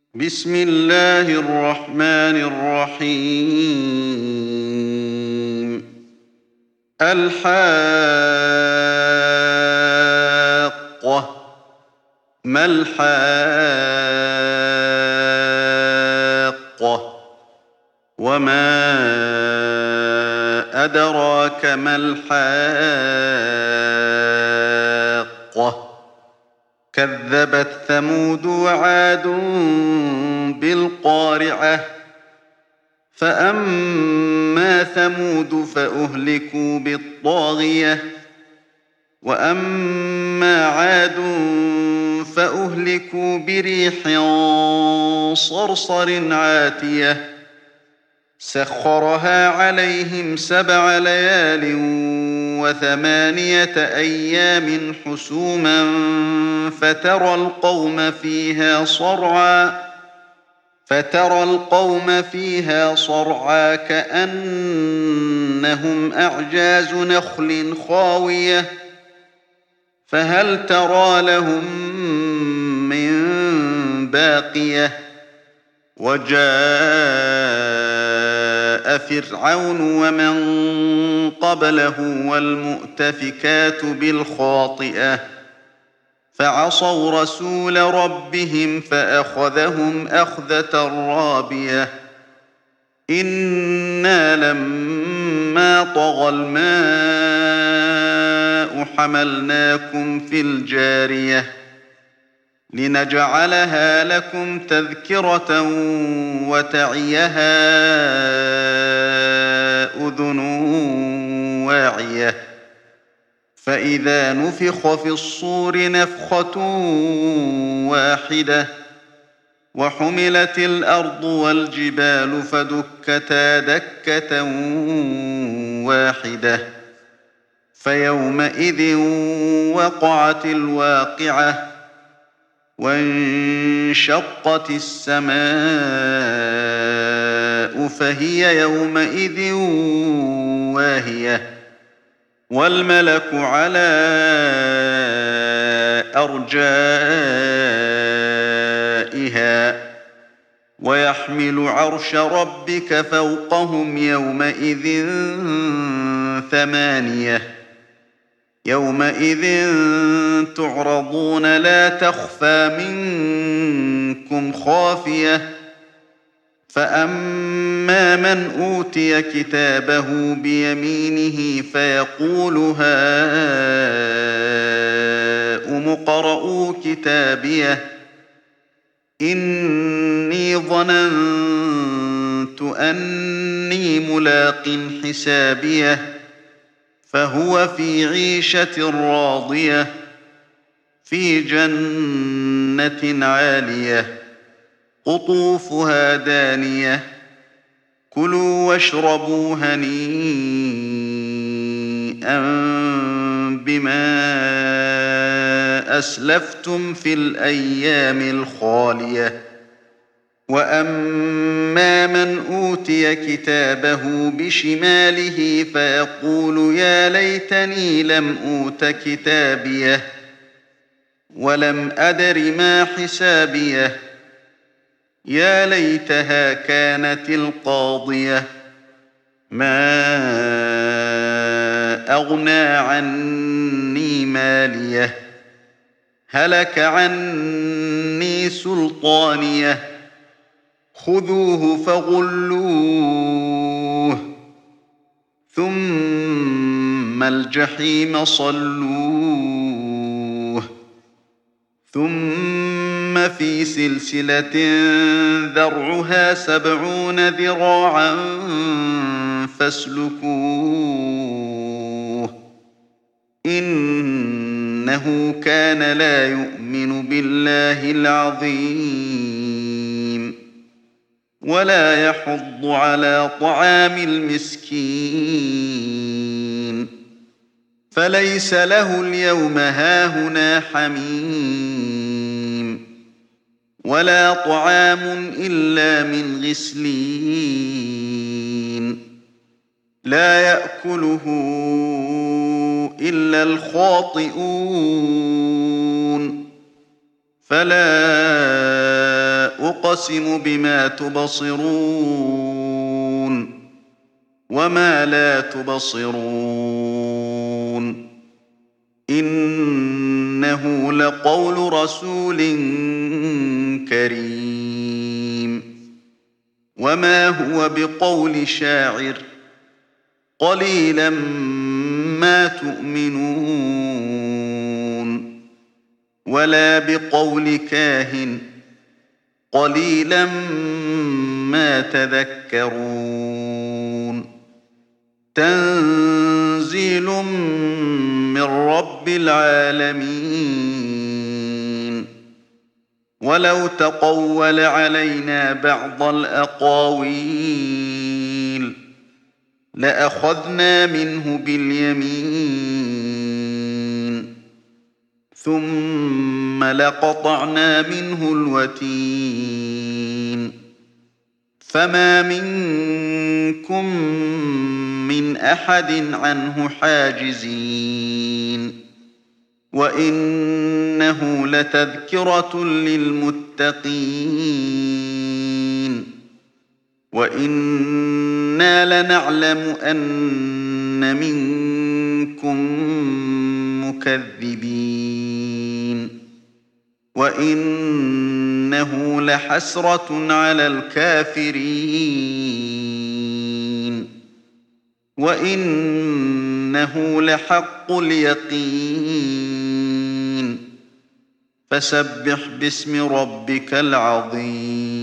بسم الله الرحمن الرحيم. الحاقة. ما الحاقة؟ وما أدراك ما الحاقة؟ كذبت ثمود وعاد بالقارعة. فأما ثمود فأهلكوا بالطاغية، وأما عاد فأهلكوا بريح صرصر عاتية سخرها عليهم 7 ليال و8 أيام حسوما فترى القوم فيها صرعى كأنهم أعجاز نخل خاوية فهل ترى لهم من باقية. وجاء فرعون ومن قبله والمؤتفكات بالخاطئة فعصوا رسول ربهم فأخذهم أخذة رابية. إنا لما طغى الماء حملناكم في الجارية لنجعلها لكم تذكرة وتعيها أذن واعية. فإذا نفخ في الصور نفخة واحدة وحملت الأرض والجبال فدكتا دكة واحدة فيومئذ وقعت الواقعة وانشقت السماء فهي يومئذ واهية والملك على أرجائها ويحمل عرش ربك فوقهم يومئذ 8. يومئذ تعرضون لا تخفى منكم خافية. فأما من أوتي كتابه بيمينه فيقول هاؤم اقرءوا كتابيه إني ظننت أني ملاق حسابيه فهو في عيشة راضية في جنة عالية قطوفها دانية كلوا واشربوا هنيئا بما أسلفتم في الأيام الخالية. وأما من أوتي كتابه بشماله فيقول يا ليتني لم أوت كتابيه ولم أدر ما حسابيه يا ليتها كانت القاضية ما أغنى عني ماليه هلك عني سلطانيه خذوه فغلوه ثم الجحيم صلوه ثم في سلسلة ذرعها 70 ذراعا فاسلكوه إنه كان لا يؤمن بالله العظيم ولا يحض على طعام المسكين فليس له اليوم هاهنا حميم ولا طعام إلا من غسلين لا يأكله إلا الخاطئون فلا أقسم بما تبصرون وما لا تبصرون إنه لقول رسول كريم وما هو بقول شاعر قليلا ما تؤمنون ولا بقول كاهن قليلا ما تذكرون تنزيل من رب العالمين ولو تقول علينا بعض الأقاويل لأخذنا منه باليمين ثم لقطعنا منه الوتين فما منكم من أحد عنه حاجزين وإنه لتذكرة للمتقين وإنا لنعلم أن منكم مكذبين وإنه لحسرة على الكافرين وإنه لحق اليقين فسبح باسم ربك العظيم